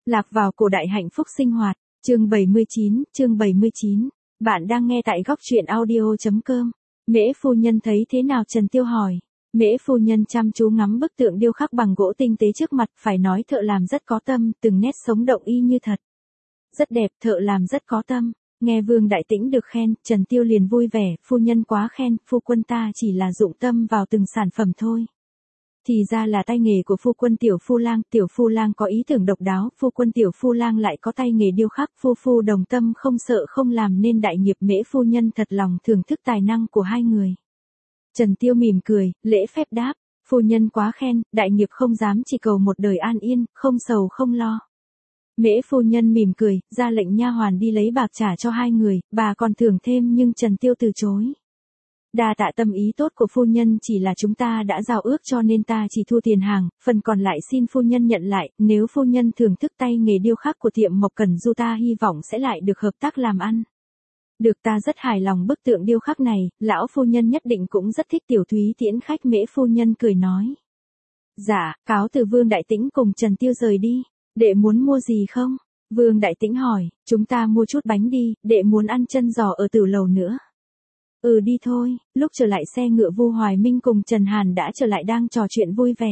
Lạc vào cổ đại hạnh phúc sinh hoạt, chương 79. Bạn đang nghe tại góc truyện audio.com. Mễ phu nhân thấy thế nào? Trần Tiêu hỏi. Mễ phu nhân chăm chú ngắm bức tượng điêu khắc bằng gỗ tinh tế trước mặt, phải nói thợ làm rất có tâm, từng nét sống động y như thật. Rất đẹp, thợ làm rất có tâm. Nghe Vương Đại Tĩnh được khen, Trần Tiêu liền vui vẻ, phu nhân quá khen, phu quân ta chỉ là dụng tâm vào từng sản phẩm thôi. Thì ra là tay nghề của phu quân tiểu phu lang có ý tưởng độc đáo, phu quân tiểu phu lang lại có tay nghề điêu khắc, phu đồng tâm không sợ không làm nên đại nghiệp. Mễ phu nhân thật lòng thưởng thức tài năng của hai người. Trần Tiêu mỉm cười, lễ phép đáp, phu nhân quá khen, đại nghiệp không dám chỉ cầu một đời an yên, không sầu không lo. Mễ phu nhân mỉm cười, ra lệnh nha hoàn đi lấy bạc trả cho hai người, bà còn thưởng thêm nhưng Trần Tiêu từ chối. Đa tạ tâm ý tốt của phu nhân, chỉ là chúng ta đã giao ước cho nên ta chỉ thu tiền hàng, phần còn lại xin phu nhân nhận lại, nếu phu nhân thưởng thức tay nghề điêu khắc của tiệm Mộc Cẩn Du ta hy vọng sẽ lại được hợp tác làm ăn. Được, ta rất hài lòng bức tượng điêu khắc này, lão phu nhân nhất định cũng rất thích. Tiểu Thúy tiễn khách. Mễ phu nhân cười nói. Dạ, cáo từ. Vương Đại Tĩnh cùng Trần Tiêu rời đi. Đệ muốn mua gì không? Vương Đại Tĩnh hỏi. Chúng ta mua chút bánh đi, đệ muốn ăn chân giò ở Tử Lầu nữa. Ừ, đi thôi. Lúc trở lại xe ngựa, Vu Hoài Minh cùng Trần Hàn đã trở lại, đang trò chuyện vui vẻ.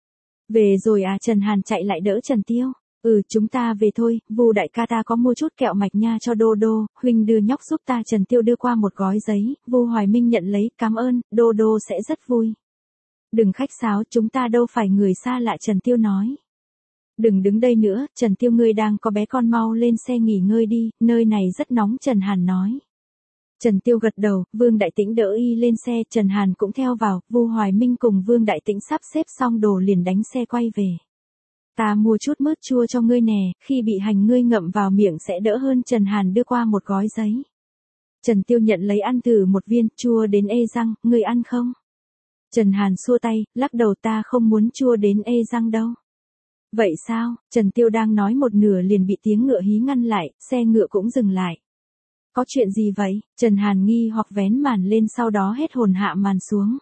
Về rồi à? Trần Hàn chạy lại đỡ Trần Tiêu. Ừ, chúng ta về thôi, Vu đại ca ta có mua chút kẹo mạch nha cho Đô Đô, huynh đưa nhóc giúp ta. Trần Tiêu đưa qua một gói giấy, Vu Hoài Minh nhận lấy, cảm ơn, Đô Đô sẽ rất vui. Đừng khách sáo, chúng ta đâu phải người xa lạ. Trần Tiêu nói. Đừng đứng đây nữa, Trần Tiêu, ngươi đang có bé con, mau lên xe nghỉ ngơi đi, nơi này rất nóng. Trần Hàn nói. Trần Tiêu gật đầu, Vương Đại Tĩnh đỡ y lên xe, Trần Hàn cũng theo vào, Vu Hoài Minh cùng Vương Đại Tĩnh sắp xếp xong đồ liền đánh xe quay về. Ta mua chút mướt chua cho ngươi nè, khi bị hành ngươi ngậm vào miệng sẽ đỡ hơn. Trần Hàn đưa qua một gói giấy. Trần Tiêu nhận lấy ăn thử một viên, chua đến ê răng, ngươi ăn không? Trần Hàn xua tay, lắc đầu, ta không muốn chua đến ê răng đâu. Vậy sao? Trần Tiêu đang nói một nửa liền bị tiếng ngựa hí ngăn lại, xe ngựa cũng dừng lại. Có chuyện gì vậy? Trần Hàn nghi hoặc vén màn lên, sau đó hết hồn hạ màn xuống.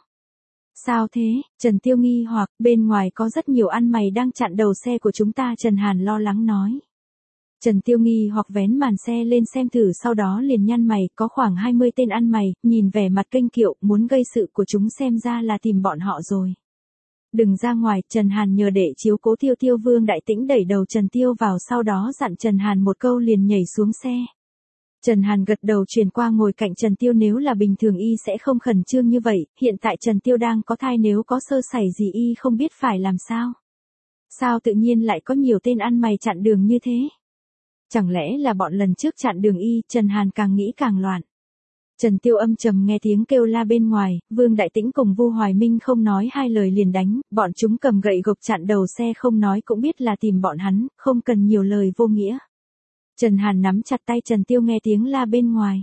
Sao thế? Trần Tiêu nghi hoặc, bên ngoài có rất nhiều ăn mày đang chặn đầu xe của chúng ta. Trần Hàn lo lắng nói. Trần Tiêu nghi hoặc vén màn xe lên xem thử, sau đó liền nhăn mày, có khoảng 20 tên ăn mày, nhìn vẻ mặt kênh kiệu, muốn gây sự của chúng, xem ra là tìm bọn họ rồi. Đừng ra ngoài. Trần Hàn nhờ đệ chiếu cố Tiêu Tiêu. Vương Đại Tĩnh đẩy đầu Trần Tiêu vào, sau đó dặn Trần Hàn một câu liền nhảy xuống xe. Trần Hàn gật đầu, chuyển qua ngồi cạnh Trần Tiêu. Nếu là bình thường y sẽ không khẩn trương như vậy, hiện tại Trần Tiêu đang có thai, nếu có sơ sẩy gì y không biết phải làm sao. Sao tự nhiên lại có nhiều tên ăn mày chặn đường như thế? Chẳng lẽ là bọn lần trước chặn đường y? Trần Hàn càng nghĩ càng loạn. Trần Tiêu âm trầm nghe tiếng kêu la bên ngoài, Vương Đại Tĩnh cùng Vu Hoài Minh không nói hai lời liền đánh, bọn chúng cầm gậy gộc chặn đầu xe, không nói cũng biết là tìm bọn hắn, không cần nhiều lời vô nghĩa. Trần Hàn nắm chặt tay Trần Tiêu, nghe tiếng la bên ngoài.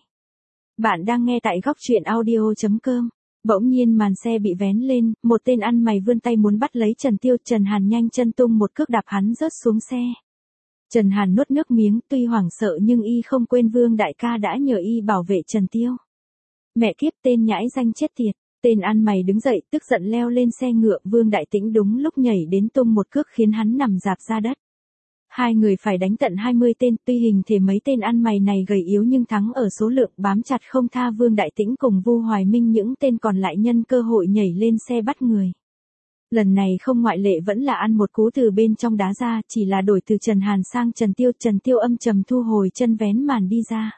Bạn đang nghe tại góc truyện audio.com. Bỗng nhiên màn xe bị vén lên, một tên ăn mày vươn tay muốn bắt lấy Trần Tiêu. Trần Hàn nhanh chân tung một cước đạp hắn rớt xuống xe. Trần Hàn nuốt nước miếng, tuy hoảng sợ nhưng y không quên Vương đại ca đã nhờ y bảo vệ Trần Tiêu. Mẹ kiếp, tên nhãi danh chết tiệt. Tên ăn mày đứng dậy, tức giận leo lên xe ngựa. Vương Đại Tĩnh đúng lúc nhảy đến tung một cước khiến hắn nằm rạp ra đất. Hai người phải đánh tận 20 tên, tuy hình thể mấy tên ăn mày này gầy yếu nhưng thắng ở số lượng, bám chặt không tha. Vương Đại Tĩnh cùng Vu Hoài Minh những tên còn lại nhân cơ hội nhảy lên xe bắt người. Lần này không ngoại lệ, vẫn là ăn một cú từ bên trong đá ra, chỉ là đổi từ Trần Hàn sang Trần Tiêu. Trần Tiêu âm trầm thu hồi chân, vén màn đi ra.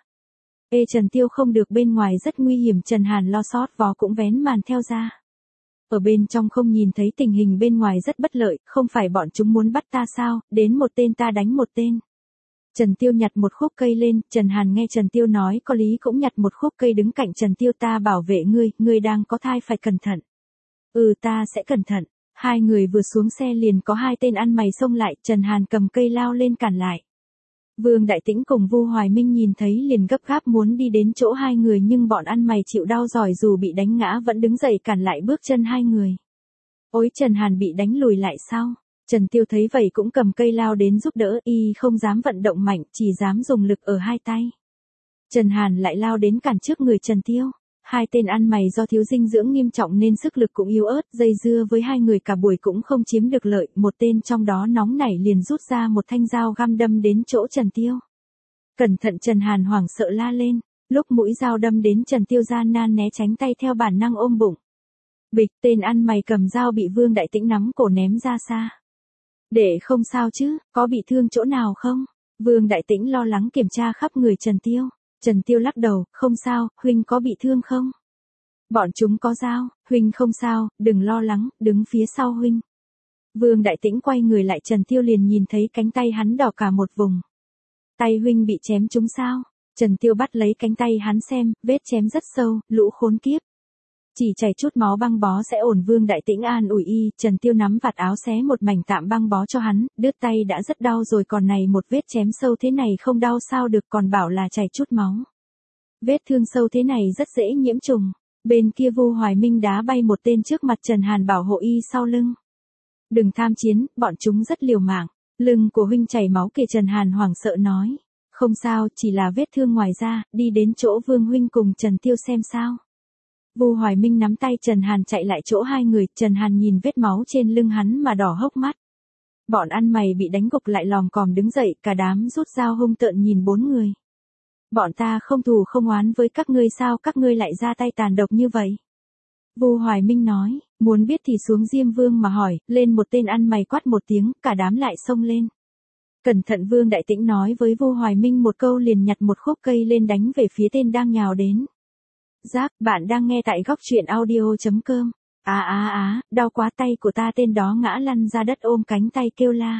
Ê Trần Tiêu, không được, bên ngoài rất nguy hiểm. Trần Hàn lo sót vó cũng vén màn theo ra. Ở bên trong không nhìn thấy tình hình bên ngoài rất bất lợi, không phải bọn chúng muốn bắt ta sao, đến một tên ta đánh một tên. Trần Tiêu nhặt một khúc cây lên, Trần Hàn nghe Trần Tiêu nói có lý cũng nhặt một khúc cây đứng cạnh Trần Tiêu. Ta bảo vệ ngươi, ngươi đang có thai phải cẩn thận. Ừ, ta sẽ cẩn thận. Hai người vừa xuống xe liền có hai tên ăn mày xông lại, Trần Hàn cầm cây lao lên cản lại. Vương Đại Tĩnh cùng Vu Hoài Minh nhìn thấy liền gấp gáp muốn đi đến chỗ hai người, nhưng bọn ăn mày chịu đau giỏi, dù bị đánh ngã vẫn đứng dậy cản lại bước chân hai người. Ôi, Trần Hàn bị đánh lùi lại sao? Trần Tiêu thấy vậy cũng cầm cây lao đến giúp đỡ, y không dám vận động mạnh, chỉ dám dùng lực ở hai tay. Trần Hàn lại lao đến cản trước người Trần Tiêu. Hai tên ăn mày do thiếu dinh dưỡng nghiêm trọng nên sức lực cũng yếu ớt, dây dưa với hai người cả buổi cũng không chiếm được lợi, một tên trong đó nóng nảy liền rút ra một thanh dao găm đâm đến chỗ Trần Tiêu. Cẩn thận, Trần Hàn hoảng sợ la lên, lúc mũi dao đâm đến Trần Tiêu gian nan né tránh, tay theo bản năng ôm bụng. Bịch, tên ăn mày cầm dao bị Vương Đại Tĩnh nắm cổ ném ra xa. Đệ không sao chứ, có bị thương chỗ nào không? Vương Đại Tĩnh lo lắng kiểm tra khắp người Trần Tiêu. Trần Tiêu lắc đầu, không sao, huynh có bị thương không? Bọn chúng có dao, huynh không sao, đừng lo lắng, đứng phía sau huynh. Vương Đại Tĩnh quay người lại, Trần Tiêu liền nhìn thấy cánh tay hắn đỏ cả một vùng. Tay huynh bị chém trúng sao? Trần Tiêu bắt lấy cánh tay hắn xem, vết chém rất sâu, lũ khốn kiếp. Chỉ chảy chút máu, băng bó sẽ ổn. Vương Đại Tĩnh an ủi y. Trần Tiêu nắm vạt áo xé một mảnh tạm băng bó cho hắn, đứt tay đã rất đau rồi, còn này một vết chém sâu thế này không đau sao được, còn bảo là chảy chút máu. Vết thương sâu thế này rất dễ nhiễm trùng. Bên kia Vu Hoài Minh đá bay một tên trước mặt Trần Hàn, bảo hộ y sau lưng. Đừng tham chiến, bọn chúng rất liều mạng. Lưng của huynh chảy máu kìa. Trần Hàn hoảng sợ nói. Không sao, chỉ là vết thương ngoài da, đi đến chỗ Vương huynh cùng Trần Tiêu xem sao. Vu Hoài Minh nắm tay Trần Hàn chạy lại chỗ hai người, Trần Hàn nhìn vết máu trên lưng hắn mà đỏ hốc mắt. Bọn ăn mày bị đánh gục lại lòm còm đứng dậy, cả đám rút dao hung tợn nhìn bốn người. Bọn ta không thù không oán với các ngươi sao các ngươi lại ra tay tàn độc như vậy? Vu Hoài Minh nói, muốn biết thì xuống Diêm Vương mà hỏi. Lên một tên ăn mày quát một tiếng, cả đám lại xông lên. Cẩn thận, Vương Đại Tĩnh nói với Vu Hoài Minh một câu liền nhặt một khúc cây lên đánh về phía tên đang nhào đến. Giác, bạn đang nghe tại góc truyện audio.com. Đau quá, tay của ta. Tên đó ngã lăn ra đất ôm cánh tay kêu la.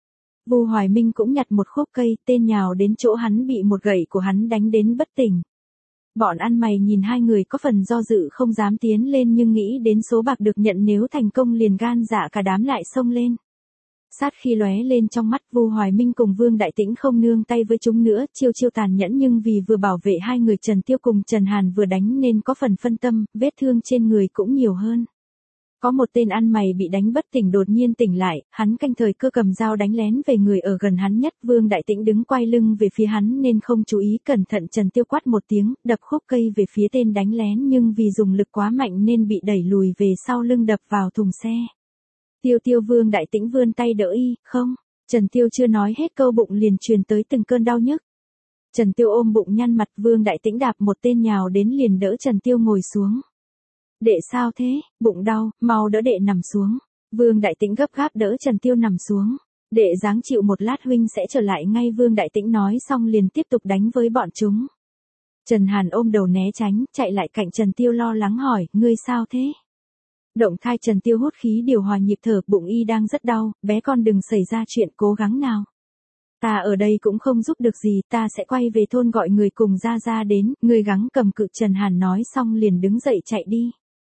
Vu Hoài Minh cũng nhặt một khúc cây, tên nhào đến chỗ hắn bị một gậy của hắn đánh đến bất tỉnh. Bọn ăn mày nhìn hai người có phần do dự không dám tiến lên, nhưng nghĩ đến số bạc được nhận nếu thành công liền gan dạ cả đám lại xông lên. Sát khi lóe lên trong mắt Vu Hoài Minh cùng Vương Đại Tĩnh không nương tay với chúng nữa, chiêu chiêu tàn nhẫn, nhưng vì vừa bảo vệ hai người Trần Tiêu cùng Trần Hàn vừa đánh nên có phần phân tâm, vết thương trên người cũng nhiều hơn. Có một tên ăn mày bị đánh bất tỉnh đột nhiên tỉnh lại, hắn canh thời cơ cầm dao đánh lén về người ở gần hắn nhất. Vương Đại Tĩnh đứng quay lưng về phía hắn nên không chú ý, cẩn thận. Trần Tiêu quát một tiếng, đập khúc cây về phía tên đánh lén, nhưng vì dùng lực quá mạnh nên bị đẩy lùi về sau, lưng đập vào thùng xe. Tiêu, Vương Đại Tĩnh vươn tay đỡ y, không. Trần Tiêu chưa nói hết câu, bụng liền truyền tới từng cơn đau nhức. Trần Tiêu ôm bụng nhăn mặt, Vương Đại Tĩnh đạp một tên nhào đến liền đỡ Trần Tiêu ngồi xuống. Đệ sao thế, bụng đau, mau đỡ đệ nằm xuống. Vương Đại Tĩnh gấp gáp đỡ Trần Tiêu nằm xuống. Đệ ráng chịu một lát, huynh sẽ trở lại ngay. Vương Đại Tĩnh nói xong liền tiếp tục đánh với bọn chúng. Trần Hàn ôm đầu né tránh, chạy lại cạnh Trần Tiêu lo lắng hỏi, ngươi sao thế? Động thai. Trần Tiêu hút khí điều hòa nhịp thở, bụng y đang rất đau, bé con đừng xảy ra chuyện, cố gắng nào. Ta ở đây cũng không giúp được gì, ta sẽ quay về thôn gọi người cùng ra đến, ngươi gắng cầm cự. Trần Hàn nói xong liền đứng dậy chạy đi.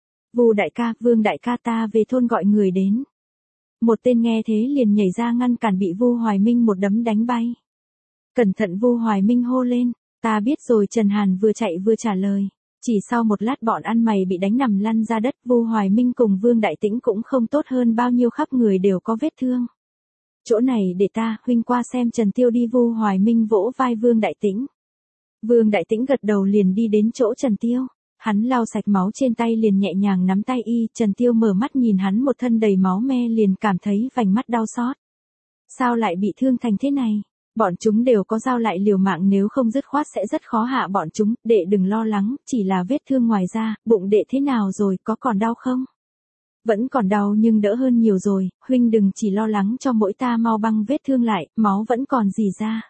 Vu đại ca, Vương đại ca, ta về thôn gọi người đến. Một tên nghe thế liền nhảy ra ngăn cản, bị Vu Hoài Minh một đấm đánh bay. Cẩn thận, Vu Hoài Minh hô lên, ta biết rồi. Trần Hàn vừa chạy vừa trả lời. Chỉ sau một lát bọn ăn mày bị đánh nằm lăn ra đất, Vu Hoài Minh cùng Vương Đại Tĩnh cũng không tốt hơn bao nhiêu, khắp người đều có vết thương. Chỗ này để ta, huynh qua xem. Trần Tiêu đi. Vu Hoài Minh vỗ vai Vương Đại Tĩnh. Vương Đại Tĩnh gật đầu liền đi đến chỗ Trần Tiêu. Hắn lau sạch máu trên tay liền nhẹ nhàng nắm tay y. Trần Tiêu mở mắt nhìn hắn một thân đầy máu me liền cảm thấy vành mắt đau xót. Sao lại bị thương thành thế này? Bọn chúng đều có dao, lại liều mạng, nếu không dứt khoát sẽ rất khó hạ bọn chúng. Đệ đừng lo lắng, chỉ là vết thương ngoài da. Bụng đệ thế nào rồi, có còn đau không? Vẫn còn đau nhưng đỡ hơn nhiều rồi, huynh đừng chỉ lo lắng cho mỗi ta, mau băng vết thương lại, máu vẫn còn rỉ ra.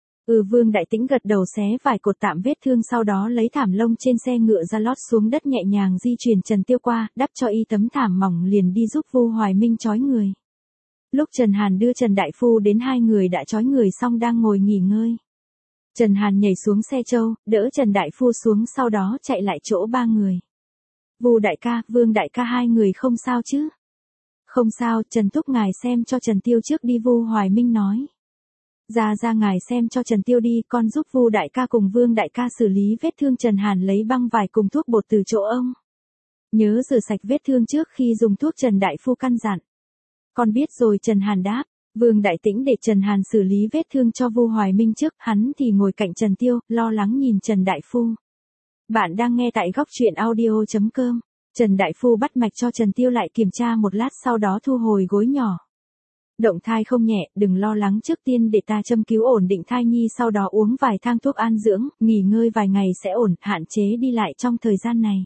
Vương Đại Tĩnh gật đầu, xé vài cột tạm vết thương, sau đó lấy thảm lông trên xe ngựa ra lót xuống đất, nhẹ nhàng di chuyển Trần Tiêu qua, đắp cho y tấm thảm mỏng liền đi giúp Vu Hoài Minh trói người. Lúc Trần Hàn đưa Trần Đại Phu đến, hai người đã trói người xong đang ngồi nghỉ ngơi. Trần Hàn nhảy xuống xe trâu, đỡ Trần Đại Phu xuống, sau đó chạy lại chỗ ba người. Vu đại ca, Vương đại ca, hai người không sao chứ? Không sao, Trần thúc ngài xem cho Trần Tiêu trước đi. Vu Hoài Minh nói. Ra ngài xem cho Trần Tiêu đi, con giúp Vu đại ca cùng Vương đại ca xử lý vết thương. Trần Hàn lấy băng vải cùng thuốc bột từ chỗ ông. Nhớ rửa sạch vết thương trước khi dùng thuốc. Trần Đại Phu căn dặn. Con biết rồi. Trần Hàn đáp. Vương Đại Tĩnh để Trần Hàn xử lý vết thương cho Vu Hoài Minh trước, hắn thì ngồi cạnh Trần Tiêu, lo lắng nhìn Trần Đại Phu. Bạn đang nghe tại góc truyện audio.com. Trần Đại Phu bắt mạch cho Trần Tiêu lại kiểm tra một lát sau đó thu hồi gối nhỏ. Động thai không nhẹ, đừng lo lắng, trước tiên để ta châm cứu ổn định thai nhi, sau đó uống vài thang thuốc an dưỡng, nghỉ ngơi vài ngày sẽ ổn, hạn chế đi lại trong thời gian này.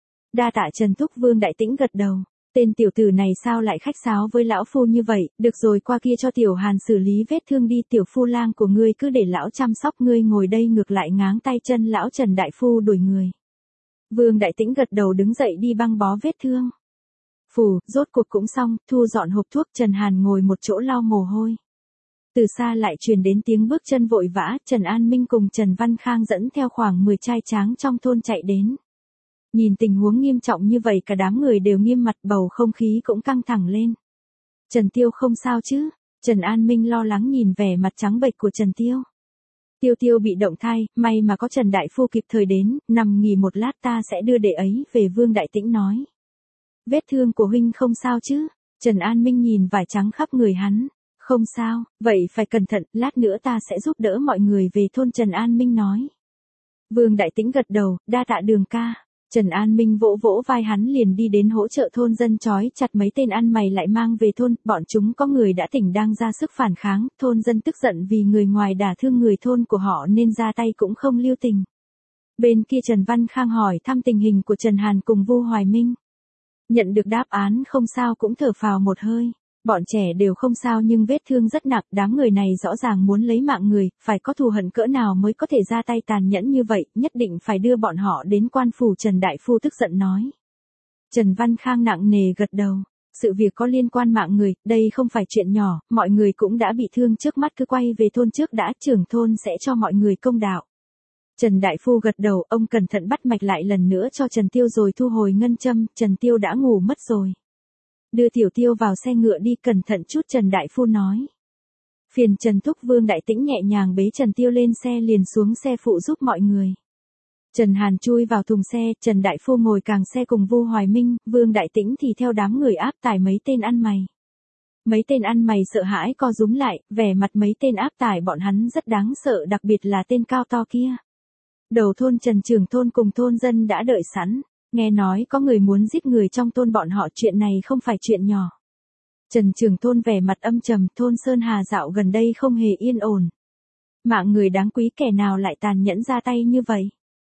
Đa tạ Trần Thúc. Vương Đại Tĩnh gật đầu. Tên tiểu tử này sao lại khách sáo với lão phu như vậy, được rồi, qua kia cho tiểu Hàn xử lý vết thương đi, tiểu phu lang của ngươi cứ để lão chăm sóc, ngươi ngồi đây ngược lại ngáng tay chân lão. Trần Đại Phu đuổi người. Vương Đại Tĩnh gật đầu đứng dậy đi băng bó vết thương. Phù, rốt cuộc cũng xong, thu dọn hộp thuốc. Trần Hàn ngồi một chỗ lau mồ hôi. Từ xa lại truyền đến tiếng bước chân vội vã, Trần An Minh cùng Trần Văn Khang dẫn theo khoảng 10 trai tráng trong thôn chạy đến. Nhìn tình huống nghiêm trọng như vậy cả đám người đều nghiêm mặt, bầu không khí cũng căng thẳng lên. Trần Tiêu không sao chứ? Trần An Minh lo lắng nhìn vẻ mặt trắng bệch của Trần Tiêu. Tiêu Tiêu bị động thai, may mà có Trần Đại Phu kịp thời đến, nằm nghỉ một lát ta sẽ đưa đệ ấy về. Vương Đại Tĩnh nói. Vết thương của huynh không sao chứ? Trần An Minh nhìn vải trắng khắp người hắn. Không sao, vậy phải cẩn thận, lát nữa ta sẽ giúp đỡ mọi người về thôn. Trần An Minh nói. Vương Đại Tĩnh gật đầu, đa tạ Đường ca. Trần An Minh vỗ vỗ vai hắn liền đi đến hỗ trợ thôn dân trói chặt mấy tên ăn mày lại mang về thôn, bọn chúng có người đã tỉnh đang ra sức phản kháng, thôn dân tức giận vì người ngoài đả thương người thôn của họ nên ra tay cũng không lưu tình. Bên kia Trần Văn Khang hỏi thăm tình hình của Trần Hàn cùng Vu Hoài Minh. Nhận được đáp án không sao cũng thở phào một hơi. Bọn trẻ đều không sao nhưng vết thương rất nặng, đám người này rõ ràng muốn lấy mạng người, phải có thù hận cỡ nào mới có thể ra tay tàn nhẫn như vậy, nhất định phải đưa bọn họ đến quan phủ. Trần Đại Phu tức giận nói. Trần Văn Khang nặng nề gật đầu. Sự việc có liên quan mạng người, đây không phải chuyện nhỏ, mọi người cũng đã bị thương, trước mắt cứ quay về thôn trước đã, trưởng thôn sẽ cho mọi người công đạo. Trần Đại Phu gật đầu, ông cẩn thận bắt mạch lại lần nữa cho Trần Tiêu rồi thu hồi ngân châm. Trần Tiêu đã ngủ mất rồi. Đưa Tiểu Tiêu vào xe ngựa đi, cẩn thận chút. Trần Đại Phu nói. Phiền Trần Thúc. Vương Đại Tĩnh nhẹ nhàng bế Trần Tiêu lên xe liền xuống xe phụ giúp mọi người. Trần Hàn chui vào thùng xe, Trần Đại Phu ngồi càng xe cùng Vu Hoài Minh, Vương Đại Tĩnh thì theo đám người áp tải mấy tên ăn mày. Mấy tên ăn mày sợ hãi co rúm lại, vẻ mặt mấy tên áp tải bọn hắn rất đáng sợ, đặc biệt là tên cao to kia. Đầu thôn Trần trưởng thôn cùng thôn dân đã đợi sẵn. Nghe nói có người muốn giết người trong thôn bọn họ, chuyện này không phải chuyện nhỏ. Trần trưởng thôn vẻ mặt âm trầm, thôn Sơn Hà dạo gần đây không hề yên ổn. Mạng người đáng quý kẻ nào lại tàn nhẫn ra tay như vậy.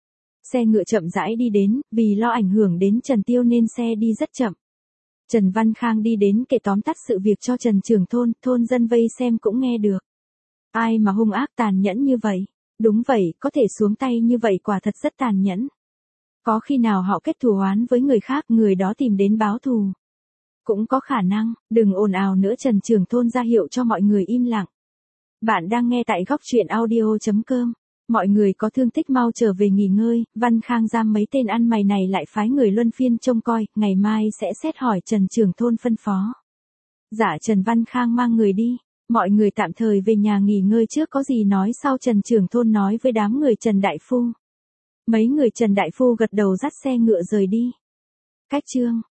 Xe ngựa chậm rãi đi đến, vì lo ảnh hưởng đến Trần Tiêu nên xe đi rất chậm. Trần Văn Khang đi đến kể tóm tắt sự việc cho Trần trưởng thôn dân vây xem cũng nghe được. Ai mà hung ác tàn nhẫn như vậy? Đúng vậy, có thể xuống tay như vậy quả thật rất tàn nhẫn. Có khi nào họ kết thù oán với người khác, người đó tìm đến báo thù? Cũng có khả năng, đừng ồn ào nữa. Trần trưởng thôn ra hiệu cho mọi người im lặng. Bạn đang nghe tại góc truyện audio.com. Mọi người có thương tích mau trở về nghỉ ngơi, Văn Khang giam mấy tên ăn mày này lại phái người luân phiên trông coi, ngày mai sẽ xét hỏi. Trần trưởng thôn phân phó. Dạ. Trần Văn Khang mang người đi. Mọi người tạm thời về nhà nghỉ ngơi trước, có gì nói sau. Trần trưởng thôn nói với đám người Trần Đại Phu. Mấy người Trần Đại Phu gật đầu dắt xe ngựa rời đi. Cách chương